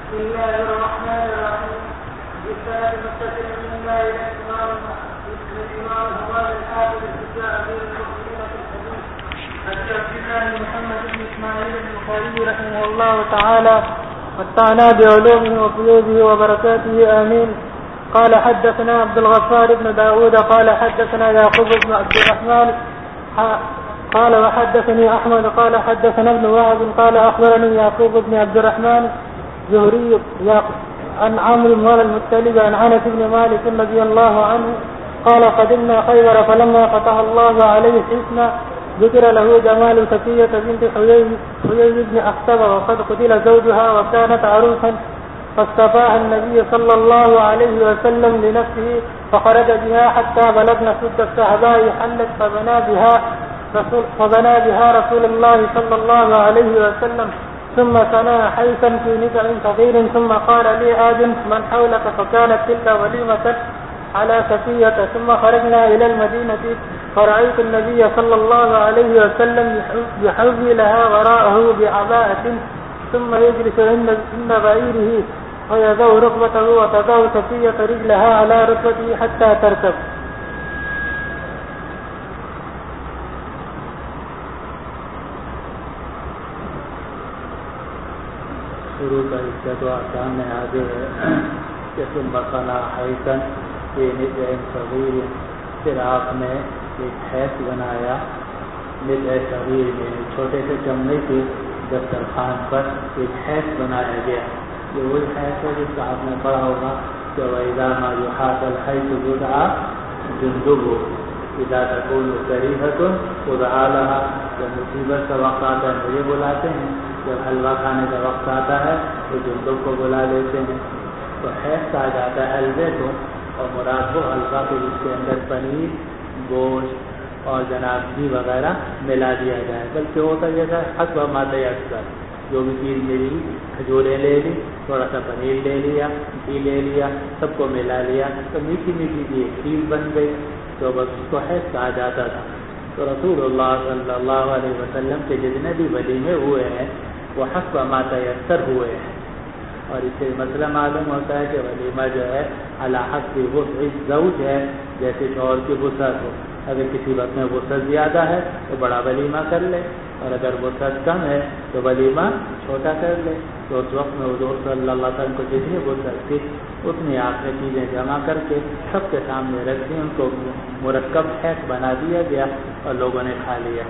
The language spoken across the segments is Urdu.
بسم الله الرحمن الرحيم. بالسند المتصل من الله الى الامام الحماد الحافظ الشجاع امير المؤمنين في الحديث ابي عبد الله محمد بن اسماعيل البخاري رحمه الله تعالى متعنا بعلومه وفيوضه وبركاته امين. قال حدثنا عبد الغفار بن داود قال حدثنا يعقوب بن عبد الرحمن قال وحدثني احمد قال حدثنا ابن وهب قال اخبرني يعقوب بن عبد الرحمن زهري عن عمرو مولى المطلب عن انس بن مالك رضي الله عنه قال قدمنا خيبر فلما فتح الله عليه حسنا ذكر له جمال صفية بنت حيي بن أخطب وقد قتل زوجها وكانت عروسا فاصطفاها النبي صلى الله عليه وسلم لنفسه فخرج بها حتى بلغنا سد الصحباء حلت فبنى بها رسول الله صلى الله عليه وسلم ثم صنع حيثا في نزع صغير ثم قال لي آدم من حولك فكانت تلك وليمة على صفية. ثم خرجنا إلى المدينة فرأيت النبي صلى الله عليه وسلم يحوي لها وراءه بعباءة ثم يجلس عند بعيره ويضع ركبته وتضع صفية رجلها على ركبته حتى تركب. شروع کا حصہ تو آسان ہے. آگے ہے کہ ثم صنع حیثا فی نزع صغیر، پھر آپ نے ایک حیث بنایا نزع صغیر میں چھوٹے سے چمڑے کی دسترخوان پر ایک حیث بنایا گیا. یہ وہی حیث ہے جس کا آپ نے پڑھا ہوگا کہ وَإِذَا مَا يُحَاكَ الْحَيْثُ يُدْعَى جُنْدُبُهُ اِذَا تَكُونُ كَرِيهَةٌ اُدْعَى لَهَا. جب مصیبت کا وقت آتا ہے مجھے بلاتے ہیں، جب حلوہ کھانے کا وقت آتا ہے تو جندب کو بلا لیتے ہیں. تو حیث کہا جاتا ہے حلوے کو، اور مراد وہ حلوہ کو جس کے اندر پنیر، گوشت اور جناب گھی وغیرہ ملا دیا جائے. بلکہ ہوتا جیسا حسب ما تیسر، جو بھی چیز ملی، کھجوریں لے لی، تھوڑا سا پنیر لے لیا، گھی لے لیا، سب کو ملا لیا تو میٹھی میٹھی کی ایک چیز بن گئی. تو بس اس کو حیث کہا جاتا تھا. تو رسول اللہ صلی اللہ علیہ وسلم کے جتنے بھی ولیمے ہوئے ہیں وہ حسب ما تیسر ہوئے ہیں. اور اس سے مسئلہ معلوم ہوتا ہے کہ ولیمہ جو ہے علی حسب وسع الزوج ہے، جیسے شوہر کی وسعت ہو. اگر کسی وقت میں وسعت زیادہ ہے تو بڑا ولیمہ کر لے، اور اگر وسعت کم ہے تو ولیمہ چھوٹا کر لے. تو اس وقت میں حضور صلی اللہ علیہ وسلم کو جتنی وسعت تھی اتنی آپ نے چیزیں جمع کر کے سب کے سامنے رکھ دی. ان کو مرکب حیث بنا دیا گیا اور لوگوں نے کھا لیا.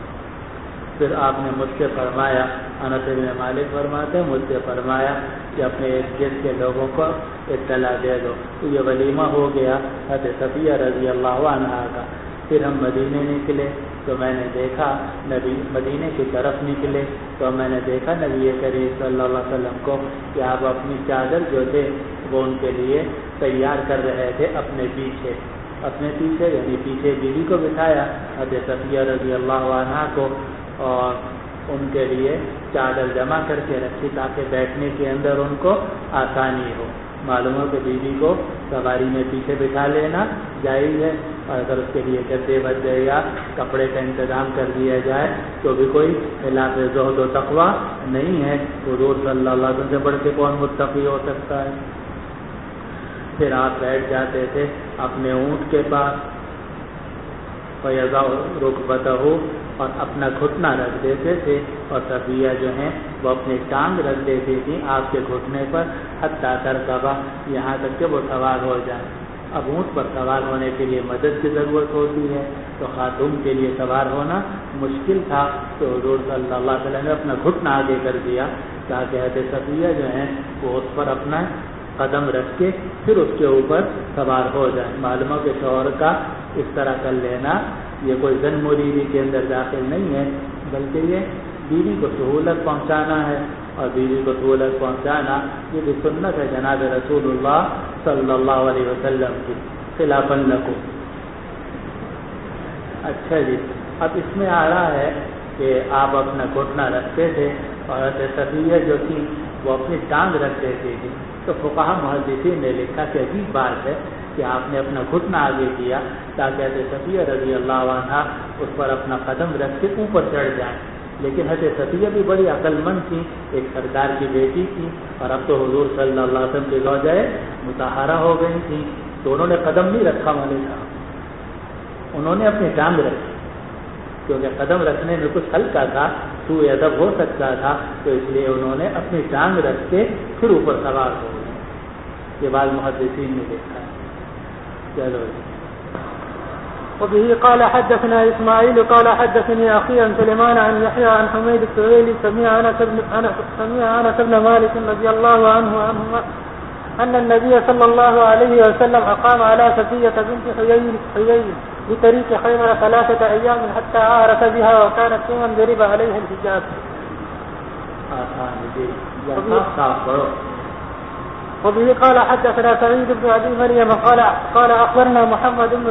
پھر آپ نے مجھ سے فرمایا، انس بن مالک فرماتے ہیں، مجھ سے فرمایا کہ اپنے ارد گرد کے لوگوں کو اطلاع دے دو. تو یہ ولیمہ ہو گیا حضرت صفیہ رضی اللہ عنہا کا. پھر ہم مدینے نکلے تو میں نے دیکھا نبی مدینے کی طرف نکلے تو میں نے دیکھا نبی کریم صلی اللہ علیہ وسلم کو کہ آپ اپنی چادر جو تھے وہ ان کے لیے تیار کر رہے تھے اپنے پیچھے یعنی پیچھے بیوی کو بٹھایا حضرت صفیہ رضی اللہ عنہا کو، اور ان کے لیے چادر جمع کر کے رکھی تاکہ بیٹھنے کے اندر ان کو آسانی ہو. معلوم ہو کہ بیوی کو سواری میں پیچھے بٹھا لینا جائز ہے، اور اگر اس کے لیے گدے بدے یا کپڑے کا انتظام کر دیا جائے تو بھی کوئی خلاف زہد و تقویٰ نہیں ہے. حضور صلی اللہ علیہ وسلم سے بڑھ کے کون متقی ہو سکتا ہے. پھر آپ بیٹھ جاتے تھے اپنے اونٹ کے پاس، فَيَضَعُ رُكْبَتَهُ، اور اپنا گھٹنا رکھ دیتے تھے، اور صفیہ جو ہیں وہ اپنی ٹانگ رکھ دیتی تھی آپ کے گھٹنے پر، حتیٰ ترکب، یہاں تک کہ وہ سوار ہو جائے. اب اونٹ پر سوار ہونے کے لیے مدد کی ضرورت ہوتی ہے، تو خاتون کے لیے سوار ہونا مشکل تھا. تو حضور صلی اللہ علیہ وسلم نے اپنا گھٹنا آگے کر دیا تاکہ حضرت صفیہ جو ہیں وہ اس پر اپنا قدم رکھ کے پھر اس کے اوپر سوار ہو جائیں. معلوم ہو کہ شوہر کا اس طرح کر لینا یہ کوئی زن مریدی کے اندر داخل نہیں ہے، بلکہ یہ بیوی کو سہولت پہنچانا ہے، اور بیوی کو سہولت پہنچانا یہ بھی سنت ہے جناب رسول اللہ صلی اللہ علیہ وسلم کی، خلاف لکم. اچھا جی، اب اس میں آ رہا ہے کہ آپ اپنا گھٹنا رکھتے تھے اور حضرت صفیہ جو تھی وہ اپنی ٹانگ رکھ دیتی تھی. تو فقہا محدثین نے لکھا کہ عجیب بات ہے کہ آپ نے اپنا گھٹنا آگے کیا تاکہ حضرت صفیہ رضی اللہ عنہا اس پر اپنا قدم رکھ کے اوپر چڑھ جائیں. لیکن حضرت صفیہ بھی بڑی عقل مند تھی، ایک سرکار کی بیٹی تھی، اور اب تو حضور صلی اللہ علیہ وسلم کی زوجہ مطہرہ ہو گئی تھی، تو انہوں نے قدم نہیں رکھا والے صاحب، انہوں نے اپنی ٹانگ رکھی، کیونکہ قدم رکھنے میں کچھ ہلکا تھا، سوء ادب ہو سکتا تھا، تو اس لیے انہوں نے اپنی ٹانگ رکھ کے پھر اوپر سوار ہو گئے۔ یہ بعض محدثین نے دیکھا ہے۔ چلو وبه قال حدثنا إسماعيل قال حدثني أخي عن سليمان عن يحيى عن حميد السويلي سمع أنس بن مالك رضي الله عنه أن النبي صلى الله عليه وسلم أقام على صفية بنت حيي بطريق خيبر 3 أيام حتى عارف بها وكانت ممن ضرب عليها الحجاب. وبه قال حدثنا سعيد بن أبي مريم قال أخبرنا محمد بن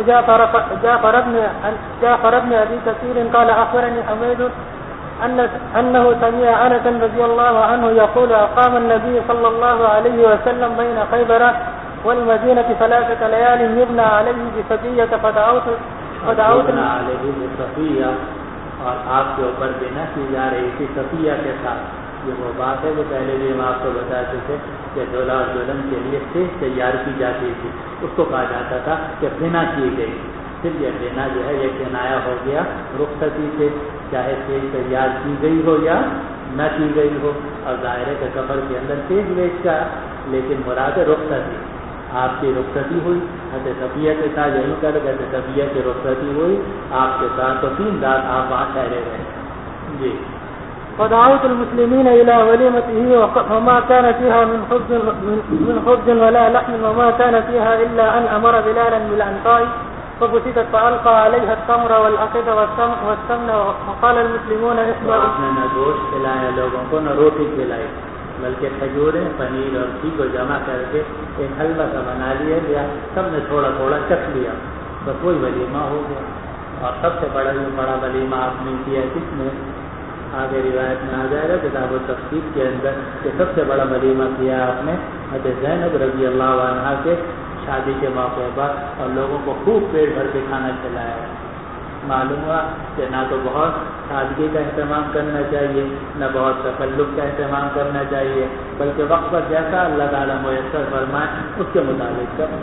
جعفر بن أبي كثير قال أخبرني حميد أنه سمع أنس رضي الله عنه يقول أقام النبي صلى الله عليه وسلم بين خيبر والمدينة 3 ليال يبنى عليه بصفية فدعوت عليه بصفية، اور آپ کے اوپر بنا کی جا رہی تھی صفیہ کے ساتھ۔ یہ وہ بات ہے جو پہلے بھی ہم آپ کو بتاتے تھے کہ دولہ اور دلہن کے لیے سیج تیار کی جاتی تھی، اس کو کہا جاتا تھا کہ بنا کی گئی۔ پھر یہ بنا جو ہے یہ کنایا ہو گیا رخصتی سے، چاہے سیج تیار کی گئی ہو یا نہ کی گئی ہو، اور ظاہر ہے کہ کفر کے اندر سیج بیچ کا، لیکن مراد رخصتی، آپ کی رخصتی ہوئی حضرت صفیہ کے ساتھ، یہی کر حضرت صفیہ کی رخصتی ہوئی آپ کے ساتھ، تو 3 رات آپ وہاں ٹھہرے رہے۔ جی ودعوت المسلمين إلى وليمته وما كان فيها من خبز ولا لحم وما كان فيها إلا أن أمر بلالا بالعنقاء فبسطت فألقى عليها التمر والعقد والسمن وقال المسلمون آپ نے نہ گوشت کھلایا لوگوں کو، نہ روٹی کھلائی، بلکہ کھجوریں، پنیر اور گھی کو جمع کر کے ایک حلوہ سا بنا لیا، سب نے تھوڑا تھوڑا چکھ لیا، بس وہی ولیمہ ہو گیا۔ اور سب سے بڑا ولیمہ آپ نے کیا کس میں؟ آگے روایت میں آ جائے گا کتاب التفسیر کے اندر کہ سب سے بڑا ولیمہ کیا آپ نے حضرت زینب رضی اللہ عنہا کے شادی کے موقع پر، اور لوگوں کو خوب پیٹ بھر کے کھانا کھلایا۔ معلوم ہوا کہ نہ تو بہت سادگی کا اہتمام کرنا چاہیے، نہ بہت تکلف کا اہتمام کرنا چاہیے، بلکہ وقت پر جیسا اللہ تعالیٰ میسر فرمائے اس کے مطابق کرنا۔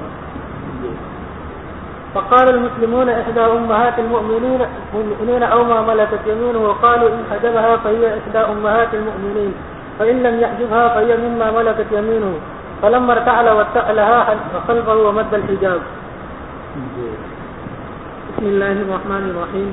فقال المسلمون إحدى أمهات المؤمنين أو ما ملكت يمينه، وقالوا إن حجبها فهي إحدى أمهات المؤمنين، فإن لم يحجبها فهي مما ملكت يمينه، فلما ارتعل واتقلها خلفه ومد الحجاب. بسم الله الرحمن الرحيم.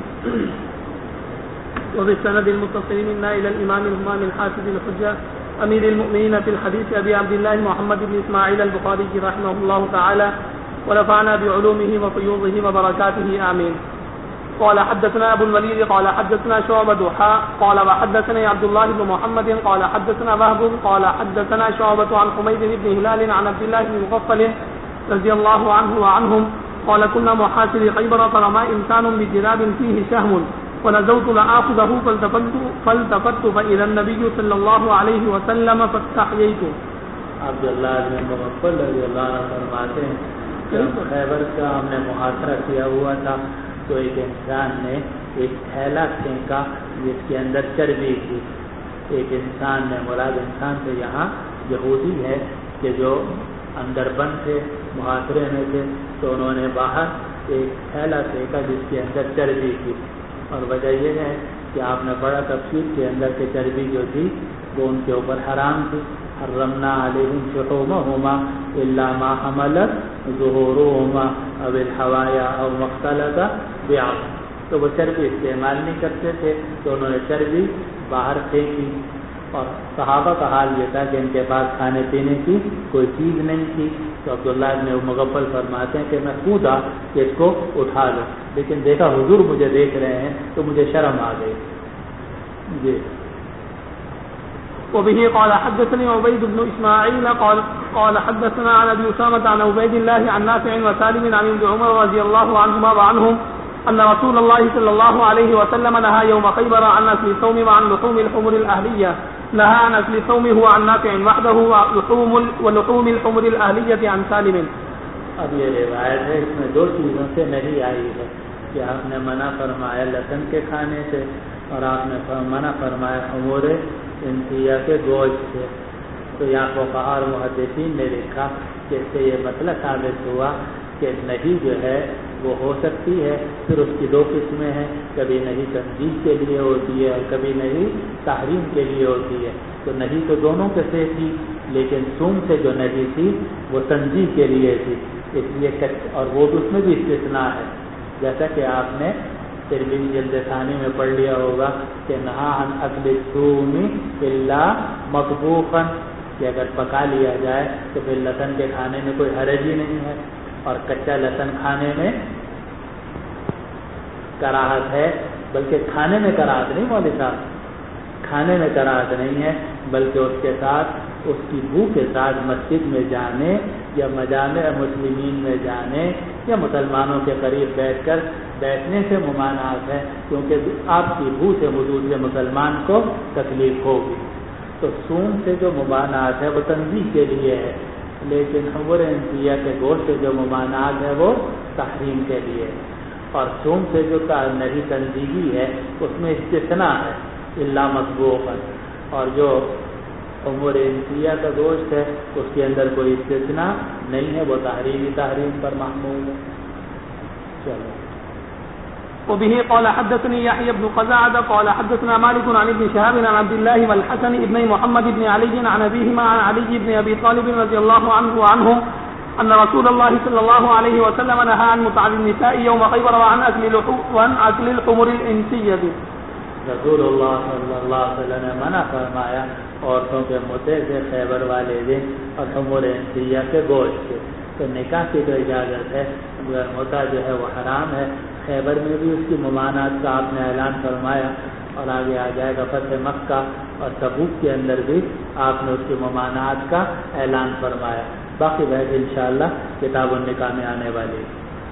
وبالسند المتصل منا إلى الإمام الهمام الحافظ الحجة أمير المؤمنين في الحديث أبي عبد الله محمد بن إسماعيل البخاري رحمه الله تعالى ونفعنا بعلومه وفيوضه وبركاته آمين. قال حدثنا أبو الوليد قال حدثنا شعبة قال وحدثنا عبد الله بن محمد قال حدثنا وهب قال حدثنا شعبة عن حميد بن هلال عن عبد الله بن مغفل رضي الله عنه وعنهم قال كنا محاصر خيبر فرمى إنسان بجراب فيه شهم ونزوت لآخذه فالتفت فإذا النبي صلى الله عليه وسلم فاستحييت. عبد الله بن مغفل رضی اللہ عنہ فرماتے ہیں خیبر کا ہم نے محاصرہ کیا ہوا تھا، تو ایک انسان نے ایک تھیلا پھینکا جس کے اندر چربی تھی۔ ایک انسان نے، مراد انسان سے یہاں یہودی ہے کہ جو اندر بند تھے، محاصرے میں تھے، تو انہوں نے باہر ایک تھیلا پھینکا جس کے اندر چربی تھی، اور وجہ یہ ہے کہ آپ نے بڑا تفصیل کے اندر کہ چربی جو تھی وہ ان کے اوپر حرام تھی۔ حرمنا علیہم شحومہما الا ما حملت ظہورہما او الحوایا او مختلط بعظم، تو وہ چربی استعمال نہیں کرتے تھے، تو انہوں نے چربی باہر پھینکی۔ اور صحابہ کا حال یہ تھا کہ ان کے پاس کھانے پینے کی کوئی چیز نہیں تھی، تو عبداللہ بن مغفل فرماتے ہیں کہ میں کودہ کہ اس کو اٹھا لوں، لیکن دیکھا حضور مجھے دیکھ رہے ہیں تو مجھے شرم آ گئی۔ جی وبه قال حدثني عبيد بن إسماعيل قال حدثنا عن أبي أسامة عن عبيد الله عن نافع وسالم عن ابن عمر رضي الله عنهما وعنهم أن رسول الله صلى الله عليه وسلم نهى يوم خيبر عن أكل الثوم وعن لحوم الحمر الأهلية، نهى عن أكل الثوم هو عن نافع وحده ولحوم الحمر الأهلية عن سالم. اب یہ روایت ہے، اس میں 2 چیزوں سے نہیں آئی ہے کہ آپ نے منع فرمایا لسن کے کھانے سے اور آپ نے منع فرمایا امور انسیہ کے گوشت سے. تو یہاں فقہاء اور محدثین نے لکھا کہ اس سے یہ مطلب ثابت ہوا کہ نہیں جو ہے وہ ہو سکتی ہے. پھر اس کی دو قسمیں ہیں, کبھی نہیں تنزیہ کے لیے ہوتی ہے اور کبھی نہیں تحریم کے لیے ہوتی ہے. تو نہیں تو دونوں کے سے تھی, لیکن سوم سے جو نہیں تھی وہ تنزیہ کے لیے تھی, اس لیے اور وہ بھی اس میں بھی استثناء ہے. جیسا کہ آپ نے ترمذی جلد ثانی میں پڑھ لیا ہوگا کہ نہا عن اکل الثوم الا مطبوخا, کہ اگر پکا لیا جائے تو پھر لہسن کے کھانے میں کوئی حرج ہی نہیں ہے, اور کچا لہسن کھانے میں کراہت ہے. بلکہ کھانے میں کراہت نہیں مولوی صاحب, کھانے میں کراہت نہیں ہے, بلکہ اس کے ساتھ اس کی بو کے ساتھ مسجد میں جانے یا مجامع مسلمین میں جانے یا مسلمانوں کے قریب بیٹھنے سے ممانعت ہے, کیونکہ آپ کی بو سے حدود مسلمان کو تکلیف ہوگی. تو سوم سے جو ممانعت ہے وہ تنزیہ کے لیے ہے, لیکن امور انسیہ کے گوشت سے جو ممانعت ہے وہ تحریم کے لیے ہے. اور سوم سے جو نہیں تنزیہی ہے اس میں استثناء ہے الا مطبوخا, اور جو امور انسیہ کا گوشت ہے اس کے اندر کوئی استثناء نہیں ہے, وہ تحریم پر محمول ہے. چلو. وبه قال حدثني يحيى بن قزعة قال حدثنا مالك عن ابن شهاب عن عبد الله والحسن ابن محمد بن علي عن أبيهما عن علي بن أبي طالب رضي الله عنه وعنهم أن رسول الله صلى الله عليه وسلم نهى عن متعة النساء يوم خيبر وعن أكل الحمر الإنسية. رسول اللہ صلی اللہ علیہ وسلم نے منع فرمایا عورتوں کے متع سے خیبر والے دن اور حمر انسیہ کے گوشت سے. تو نکاح کی تو اجازت ہے, مگر متع جو ہے وہ حرام ہے. خیبر میں بھی اس کی ممانعت کا آپ نے اعلان فرمایا, اور آگے آ جائے گا فتح مکہ اور تبوک کے اندر بھی آپ نے اس کی ممانعت کا اعلان فرمایا. باقی بحث انشاءاللہ کتاب النکاح میں آنے والی.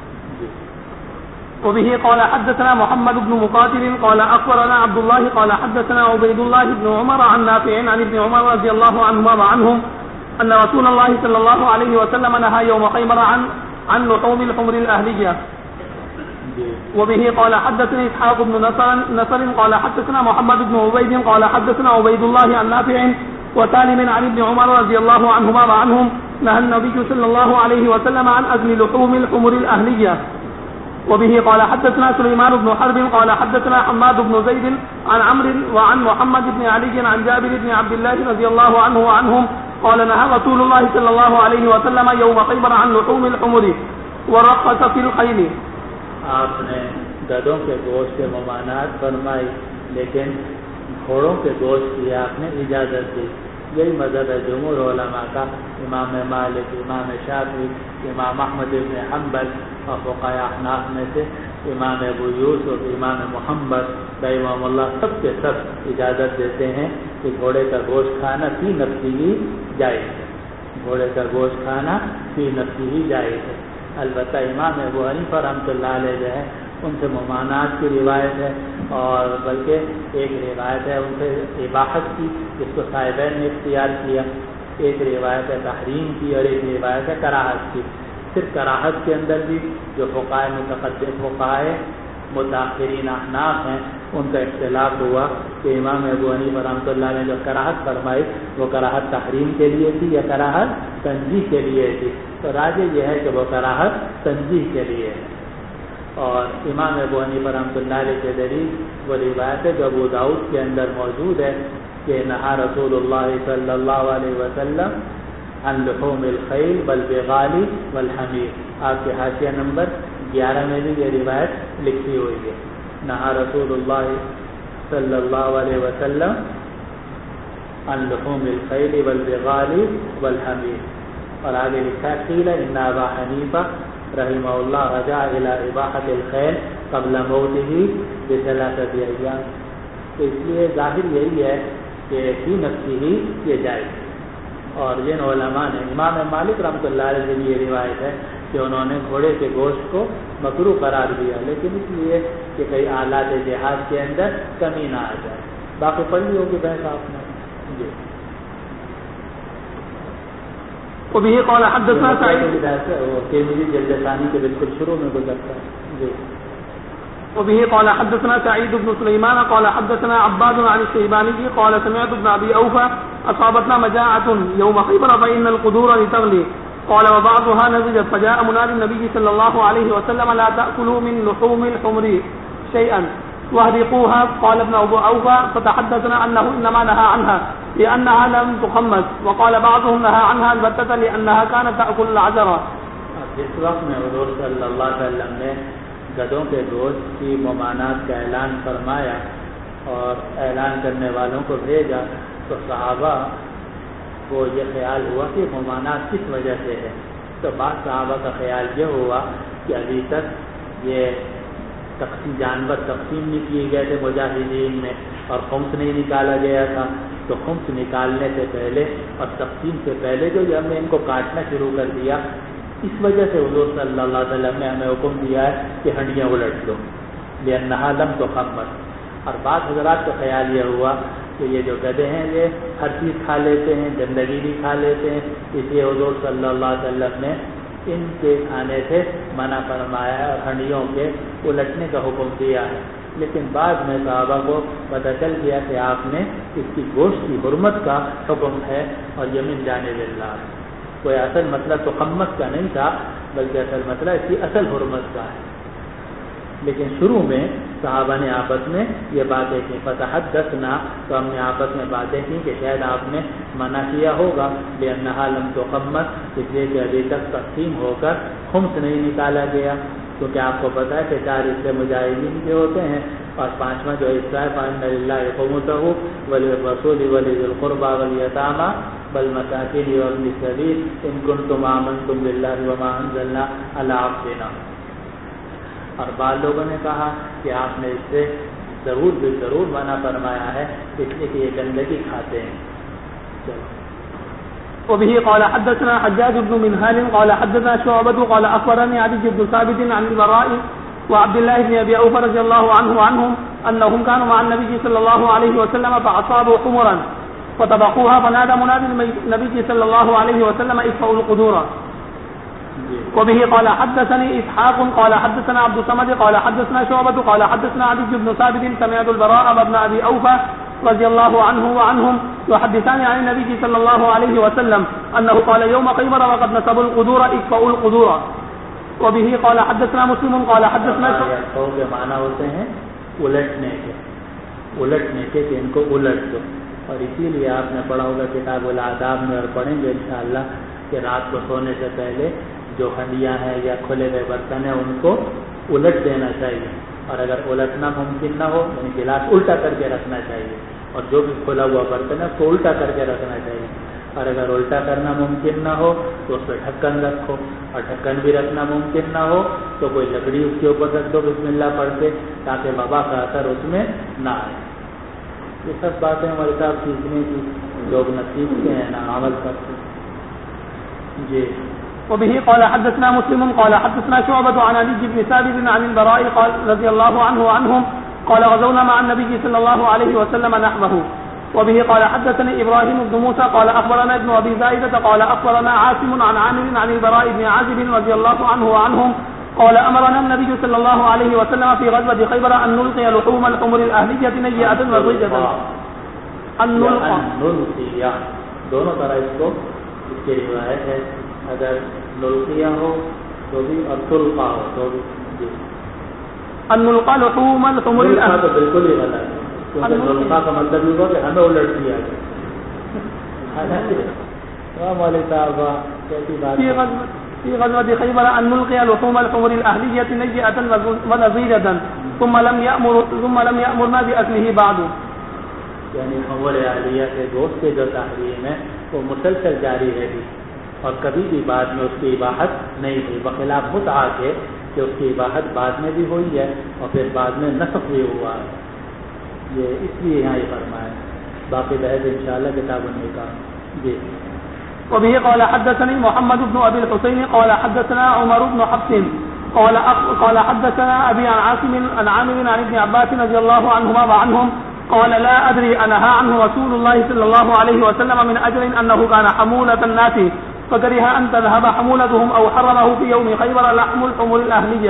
وبه قال حدثنا محمد بن مقاتل قال أخبرنا عبد الله قال حدثنا عبيد الله بن عمر عن نافع عن ابن عمر رضي الله عنهما وعنهم أن رسول الله صلى الله عليه وسلم نهى يوم خيبر عن لحوم الحمر الأهلية. وبه قال حدثنا إسحاق بن نصر قال حدثنا محمد بن عبيد قال حدثنا عبيد الله عن نافع وسالم عن ابن عمر رضي الله عنهما وعنهم نهى النبي صلى الله عليه وسلم عن أكل لحوم الحمر الأهلية. وبه قال حدثنا سليمان بن حرب قال حدثنا حماد بن زيد عن عمرو وعن محمد بن علي عن جابر بن عبد الله رضي الله عنه وعنهم قال نهى رسول الله صلى الله عليه وسلم يوم خيبر عن لحوم الحمر ورخص في الخيل. آپ نے گدھوں کے گوشت سے ممانعت فرمائی, لیکن گھوڑوں کے گوشت کی آپ نے اجازت دی. یہی مذہب ہے جمہور علماء کا, امام مالک, امام شافعی, امام احمد بن حنبل اور فقہاء احناف میں سے امام ابو یوسف, امام محمد رحمہ اللہ, سب کے سب اجازت دیتے ہیں کہ گھوڑے کا گوشت کھانا فی نفسی ہی جائز ہے. گھوڑے کا گوشت کھانا فی نفسی ہی جائز ہے. البتہ امام ابو حنیفہ رحمۃ اللہ علیہ جو ہے ان سے ممانعت کی روایت ہے, اور بلکہ ایک روایت ہے ان سے اباحت کی, جس کو صاحبین نے اختیار کیا. ایک روایت ہے تحریم کی اور ایک روایت ہے کراہت کی. صرف کراہت کے اندر بھی جو فقہاء متقدم فقہاء متأخرین احناف ہیں ان کا اختلاف ہوا کہ امام ابو حنیفہ رحمۃ اللہ نے جو کراہت فرمائی وہ کراہت تحریم کے لیے تھی یا کراہت تنزیہ کے لیے تھی. تو راجح یہ ہے کہ وہ کراہت تنزیہ کے لیے ہے. اور امام ابو حنیفہ رحمۃ اللہ علیہ کے دلیل وہ روایت ہے جو ابو داؤد کے اندر موجود ہے کہ نہا رسول اللہ صلی اللہ علیہ وسلم عن لحوم الخیل والبغال والحمیر. آپ کے حاشیہ نمبر 11 میں بھی یہ روایت لکھی ہوئی ہے, نہا رسول اللہ صلی اللہ علیہ وسلم عن لحوم الخیل والبغال والحمیر. اور آگے لکھا قیل ان ابا حنیفہ رحمہ اللہ رجع الى اباحۃ الخیل قبل موتہ بثلاثۃ ایام. اس لیے ظاہر یہی ہے کہ فی نفسی ہی یہ جائز. اور جن علماء نے, امام مالک رحمۃ اللہ علیہ سے بھی یہ روایت ہے کہ انہوں نے گھوڑے کے گوشت کو مکروہ قرار دیا, لیکن اس لیے کہ کئی آلات جہاد کے اندر کمی نہ آ جائے. باقی پڑھی ہوگی بحث آپ نے. جی. وبه قال حدثنا سعيد ترمذی جلد ثانی کے بالکل شروع میں گزرتا ہے. جی. وبه قال حدثنا سعيد بن سليمان قال حدثنا عباد عن الشيباني قال سمعت ابن ابي اوفى اصابتنا مجاعه يوم خيبر فان القدور لتغلي قال وبعضها نزجت فجاء منادي النبي صلى الله عليه وسلم لا تاكلوا من لحوم الحمر شيئا واهرقوها. قال ابن ابو اوفى فتحدثنا انه انما نهى عنها لانها لم تخمس وقال بعضهم نهى عنها البتة لانها كانت تاكل العذرة. جس وقت میں حضور صلی اللہ علیہ وسلم نے گدھوں کے گوشت کی ممانعت کا اعلان فرمایا اور اعلان کرنے والوں کو بھیجا تو صحابہ کو یہ خیال ہوا کہ ممانعت کس وجہ سے ہے. تو بعض صحابہ کا خیال یہ ہوا کہ ابھی تک یہ جانور تقسیم نہیں کیے گئے تھے مجاہدین میں اور خمس نہیں نکالا گیا تھا, تو خمس نکالنے سے پہلے اور تقسیم سے پہلے جو ہم نے ان کو کاٹنا شروع کر دیا, اس وجہ سے حضور صلی اللہ علیہ وسلم نے ہمیں حکم دیا ہے کہ ہنڈیاں الٹ دو لأنها لم تخمس. اور بعض حضرات کا خیال یہ ہوا کہ یہ جو گدھے ہیں یہ ہر چیز کھا لیتے ہیں, گندگی بھی کھا لیتے ہیں, اس لیے حضور صلی اللہ علیہ وسلم نے ان کے کھانے سے منع فرمایا ہے اور ہنڈیوں کے الٹنے کا حکم دیا ہے. لیکن بعد میں صحابہ کو پتہ چل گیا کہ آپ نے اس کی گوشت کی حرمت کا حکم ہے اور یہ من جانب اللہ, کوئی اصل مسئلہ تو خمس کا نہیں تھا بلکہ اصل مسئلہ اس کی اصل حرمت کا ہے. لیکن شروع میں صحابہ نے آپس میں یہ باتیں کی, فتحدثنا تو ہم نے آپس میں باتیں کی کہ شاید آپ نے منع کیا ہوگا لأنها لم تخمس, اس لیے کہ ابھی تک تقسیم ہو کر خمس نہیں نکالا گیا, کیونکہ آپ کو پتہ ہے کہ 4 حصے مجاہدین کے ہوتے ہیں اور 5واں جو حصہ ہے فإن لله خمسه وللرسول ولذي القربى واليتامى والمساكين وابن السبيل إن كنتم آمنتم بالله وما أنزلنا على عبدنا. اور بعض لوگوں نے کہا کہ آپ نے اس سے ضرور منع فرمایا ہے اس لیے کہ یہ گندگی کھاتے ہیں. وبه قال حدثنا حجاج بن منهال قال حدثنا شعبة قال أخبرني عدي بن ثابت عن البراء وعبد الله بن أبي أوفى رضي الله عنهم أنهم كانوا مع النبي صلى الله عليه وسلم فأصابوا حمرا فطبقوها فنادى منادي النبي صلى الله عليه وسلم ادفعوا القدور. وبه قال حدثني إسحاق قال حدثنا عبد الصمد قال حدثنا شعبة قال حدثنا عدي بن ثابت سمعت البراء وابن أبي أوفى رضي الله عنه وعنهم يحدثان عن النبي صلى الله عليه وسلم أنه قال يوم خيبر وقد نصبوا القدور ادفعوا القدور. وبه قال حدثنا مسلم قال حدثنا کے معنی ہوتے ہیں الٹنے کے کہ ان کو الٹ دو, اور اسی لیے آپ نے پڑھا ہوگا کتاب الآداب میں اور پڑھیں گے انشاءاللہ کہ رات کو سونے سے پہلے جو ہنڈیاں ہیں یا کھلے ہوئے برتن ہیں ان کو الٹ دینا چاہیے, اور اگر الٹنا ممکن نہ ہو یعنی گلاس الٹا کر کے رکھنا چاہیے, اور جو بھی کھلا ہوا برتن ہے اس کو الٹا کر کے رکھنا چاہیے, اور اگر الٹا کرنا ممکن نہ ہو تو اس پہ ڈھکن رکھو, اور ڈھکن بھی رکھنا ممکن نہ ہو تو کوئی لکڑی اس کے اوپر رکھ دو بسم اللہ پڑھ کے, تاکہ وبا کا اثر اس میں نہ آئے. یہ سب باتیں ہمارے ساتھ سیکھنے کی لوگ نہ سیکھتے ہیں نہ عمل کرتے ہیں. جی. وبه قال حدثنا مسلم قال حدثنا شعبة عن علي بن ثابت عن البراء قال رضي الله عنه وعنهم قال غزونا مع النبي صلى الله عليه وسلم نحوه. وبه قال حدثني إبراهيم بن موسى قال أخبرنا ابن أبي زائدة قال أخبرنا عاصم عن عامر عن البراء بن عازب رضي الله عنه وعنهم قال أمرنا النبي صلى الله عليه وسلم في غزوة خيبر أن نلقي لحوم الحمر الأهلية نيئة وضيجة. أن نلقي دونوں طرح اس کو اس کی روایت ہے, اگر نلقیہ ہو تو بھی اور تلقا ہو تو بھی. ان نلقى لحوم الحمر تو بالکل ہی غلط ہے, کیونکہ نلقا کا مطلب یہ ہوا کہ ہمیں الٹ دیا گیا. في غزوة خيبر أن نلقي لحوم الحمر الأهلية نيئة ونضيجة ثم لم يأمرنا بأكله بعد. یعنی حمر اہلیہ کے گوشت کے جو تحریم ہے وہ مسلسل جاری رہی اور کبھی بھی بعد میں اس کی اباحت نہیں ہوئی, بخلاف متعہ کے کہ اس کی اباحت بعد میں بھی ہوئی ہے اور پھر بعد میں نسخ بھی ہوا ہے. یہ اس لیے یہاں یہ فرمایا, باقی بحث انشاءاللہ کتاب النکاح. جی. وبه قال حدثني محمد بن أبي الحسين قال حدثنا عمر بن حفص قال حدثنا أبي عن عاصم عن عامر عن ابن عباس رضي الله عنهما وعنهم قال لا أدري أنهى عنه رسول الله صلى الله عليه وسلم من أجل أنه كان حمولة الناس فكره أن تذهب حمولتهم أو حرمه في يوم خيبر لحم الحمر الأهلية.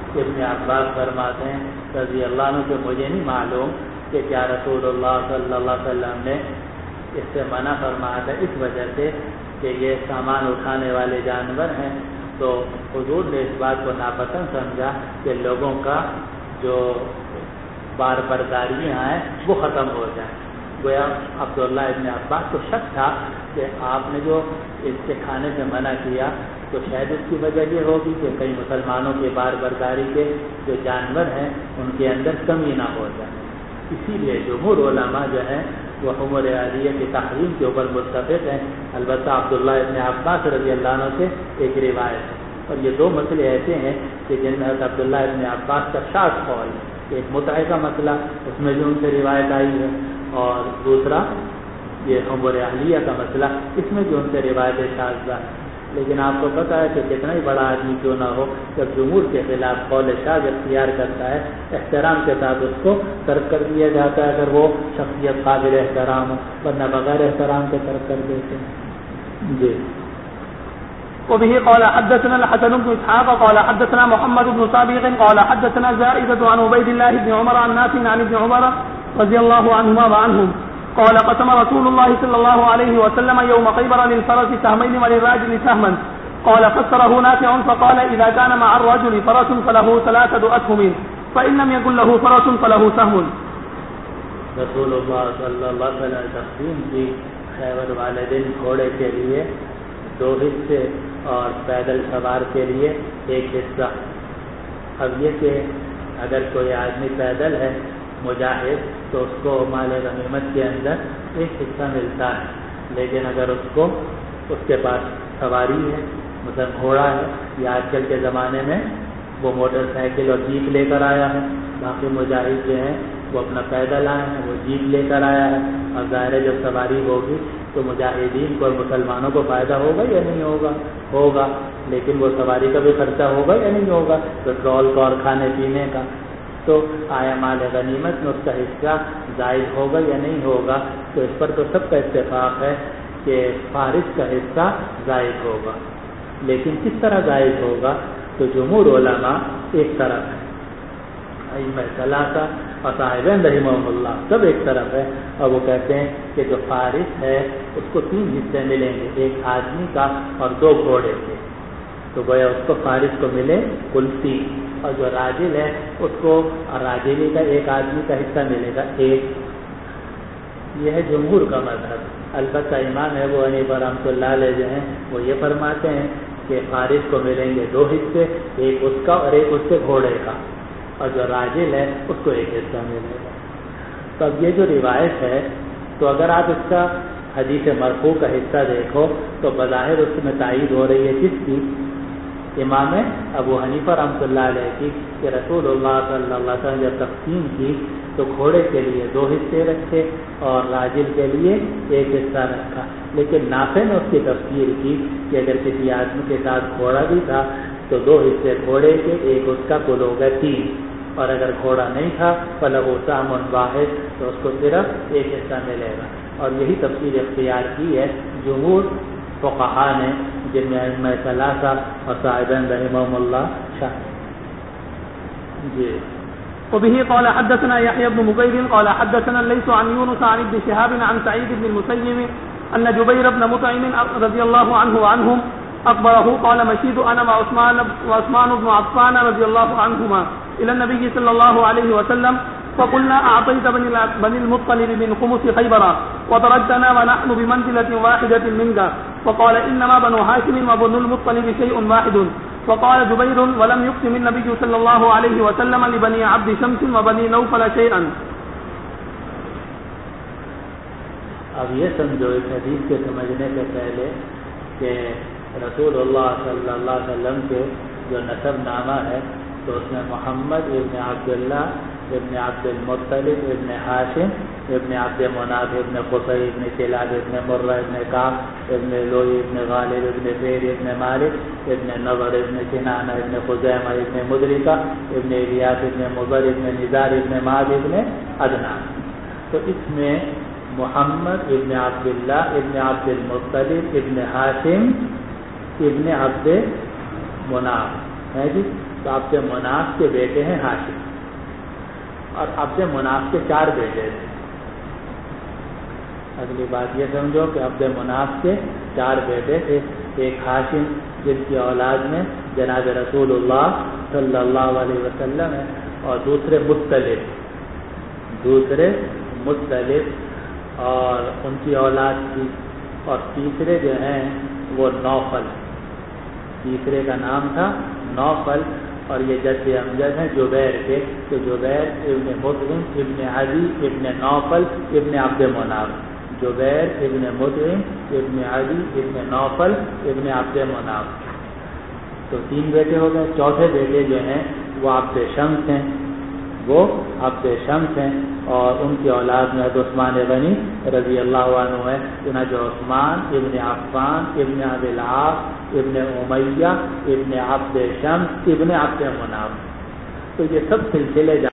ابن عباس فرماتے ہیں رضی اللہ عنہ کہ مجھے نہیں معلوم کہ کیا رسول اللہ صلی اللہ علیہ وسلم نے اس سے منع فرمایا تھا اس وجہ سے کہ یہ سامان اٹھانے والے جانور ہیں، تو حضور نے اس بات کو ناپسند سمجھا کہ لوگوں کا جو بار برداریاں ہیں وہ ختم ہو جائیں۔ گویا عبداللہ ابن عباس کو شک تھا کہ آپ نے جو اس کے کھانے سے منع کیا تو شاید اس کی وجہ یہ ہوگی کہ کئی مسلمانوں کے بار برداری کے جو جانور ہیں ان کے اندر کمی نہ ہو جائے، اسی لیے جمہور علماء جو ہیں وہ حمر عالیہ کی تحریم کے اوپر متفق ہیں۔ البتہ عبداللہ ابن عباس رضی اللہ عنہ سے ایک روایت ہے، اور یہ دو مسئلے ایسے ہیں کہ جن میں عبداللہ ابن عباس کا شاذ قول ہے، ایک متعہ کا مسئلہ اس میں جو ان سے روایت آئی ہے، اور دوسرا یہ حمر عالیہ کا مسئلہ اس میں جو ان سے روایت شاذہ ہے۔ لیکن آپ کو پتہ ہے کہ کتنا ہی بڑا آدمی کیوں نہ ہو، جب جمہور کے خلاف قول شاذ اختیار کرتا ہے احترام کے ساتھ اس کو ترک کر دیا جاتا ہے اگر وہ شخصیت قابل احترام ہو، ورنہ بغیر احترام کے ترک کر دیتے ہیں۔ جی وبه قال حدثنا الحسن بن اسحاق قال حدثنا محمد بن صابغ قال حدثنا زائدة عن عبيد الله بن عمر عن نافع عن ابن عمر رضي الله عنهما وعنهم قال قسم رسول الله صلى الله عليه وسلم يوم خيبر للفرس سهمين وللراجل سهما قال فسره نافع فقال إذا كان مع الرجل فرس فله 3 أسهم فإن لم يكن له فرس فله سهم۔ رسول اللہ صلی اللہ علیہ وسلم تقسیم کی خیبر والے دن گھوڑے کے لیے 2 حصے اور پیدل سوار کے لیے 1 حصہ۔ اب یہ کہ اگر کوئی آدمی پیدل ہے مجاہد تو اس کو مال غنیمت کے اندر 1 حصہ ملتا ہے، لیکن اگر اس کے پاس سواری ہے مثلا گھوڑا ہے، یا آج کل کے زمانے میں وہ موٹر سائیکل اور جیپ لے کر آیا ہے، باقی مجاہد جو ہیں وہ اپنا پیدل آئے ہیں، وہ جیپ لے کر آیا ہے، اور ظاہر ہے جب سواری ہوگی تو مجاہدین کو اور مسلمانوں کو فائدہ ہوگا یا نہیں ہوگا، لیکن وہ سواری کا بھی خرچہ ہوگا یا نہیں ہوگا، پیٹرول کا اور کھانے پینے کا، تو آیا مال غنیمت میں اس کا حصہ زائد ہوگا یا نہیں ہوگا؟ تو اس پر تو سب کا اتفاق ہے کہ فارس کا حصہ زائد ہوگا، لیکن کس طرح زائد ہوگا؟ تو جمہور علماء ایک طرف ہے، ائمہ ثلاثہ اور صاحبین رحمہم اللہ سب ایک طرف ہے، اور وہ کہتے ہیں کہ جو فارس ہے اس کو 3 حصے ملیں گے، 1 آدمی کا اور 2 گھوڑے کے، تو گویا اس کو فارس کو ملے کل 3، اور جو راجل ہے اس کو راجلی کا 1 آدمی کا حصہ ملے گا 1۔ یہ ہے جمہور کا مذہب۔ البتہ امام ابو حنیفہ رحمۃ اللہ علیہ جو ہیں وہ یہ فرماتے ہیں کہ فارس کو ملیں گے 2 حصے، 1 اس کا اور 1 اس کے گھوڑے کا، اور جو راجل ہے اس کو 1 حصہ ملے گا۔ تو اب یہ جو روایت ہے تو اگر آپ اس کا حدیث مرفوع کا حصہ دیکھو تو بظاہر اس میں تائید ہو رہی ہے کس کی؟ امام ابو حنیفہ رحمۃ اللہ علیہ کی، کہ رسول اللہ صلی اللہ علیہ وسلم جب تقسیم کی تو گھوڑے کے لیے 2 حصے رکھے اور راجل کے لیے 1 حصہ رکھا، لیکن نافع نے اس کی تفسیر کی کہ اگر کسی آدمی کے ساتھ گھوڑا بھی تھا تو 2 حصے گھوڑے کے، 1 اس کا، کل ہو گئے 3، اور اگر گھوڑا نہیں تھا فلہ سہم واحد تو اس کو صرف 1 حصہ ملے گا، اور یہی تفسیر اختیار کی ہے جمہور فقہاء نے، جن میں ائمہ ثلاثہ اور صاحبین رحمہم اللہ شامل۔ جی وبه قال حدثنا يحيى بن بكير قال حدثنا الليث عن يونس عن ابن شهاب عن سعيد بن المسيب أن جبير بن مطعم رضي الله عنه وعنهم أخبره قال مشيت أنا وعثمان بن عفان رضي الله عنهما إلى النبي صلى الله عليه وسلم فقلنا أعطيت بني المطلب من خمس خيبر وتركتنا ونحن بمنزلة واحدة منك، فقال إنما بنو هاشم وبنو المطلب شيء واحد، فقال جبير ولم يقسم النبي صلى الله عليه وسلم لبني عبد شمس وبني نوفل شيئا۔ اب یہ سمجھو اس حدیث کے سمجھنے سے پہلے کہ رسول اللہ صلی اللہ علیہ وسلم کے جو نسب نامہ ہے تو اس میں محمد ابن عبداللہ ابن عبد المطلب ابن ہاشم ابن عبد مناف ابن قصی ابن کلاب ابن مرہ ابن کعب ابن لوئی ابن غالب ابن فیر ابن مالک ابن نضر ابن کنانہ ابن خزیمہ ابن مدرکہ ابن الیاس ابن مضر ابن نزار ابن معاذ ابن عدنان۔ تو اس میں محمد ابن عبداللہ ابن عبد المطلب ابن ہاشم ابن عبد مناف ہے جی، تو عبد مناف کے بیٹے ہیں ہاشم، اور عبد مناف کے 4 بیٹے تھے۔ اگلی بات یہ سمجھو کہ عبد مناف کے 4 بیٹے تھے، ایک ہاشم جن کی اولاد میں جناب رسول اللہ صلی اللہ علیہ وسلم ہے، اور دوسرے مطلب اور ان کی اولاد تھی، اور تیسرے جو ہیں وہ نوفل، تیسرے کا نام تھا نوفل، اور یہ جد امجد ہیں جبیر کے، تو جبیر ابن مطعم ابن عدی ابن نوفل ابن عبد مناف، جبیر ابن مطعم ابن عدی ابن نوفل ابن عبد مناف، تو 3 بیٹے ہو گئے۔ چوتھے بیٹے جو ہیں وہ عبد شمس ہیں، اور ان کی اولاد میں عثمان غنی رضی اللہ عنہ ہے، چنانچہ عثمان ابن عفان ابن ابی العاص ابن امیہ ابن عبد شمس ابن عبد مناف، تو یہ سب سلسلے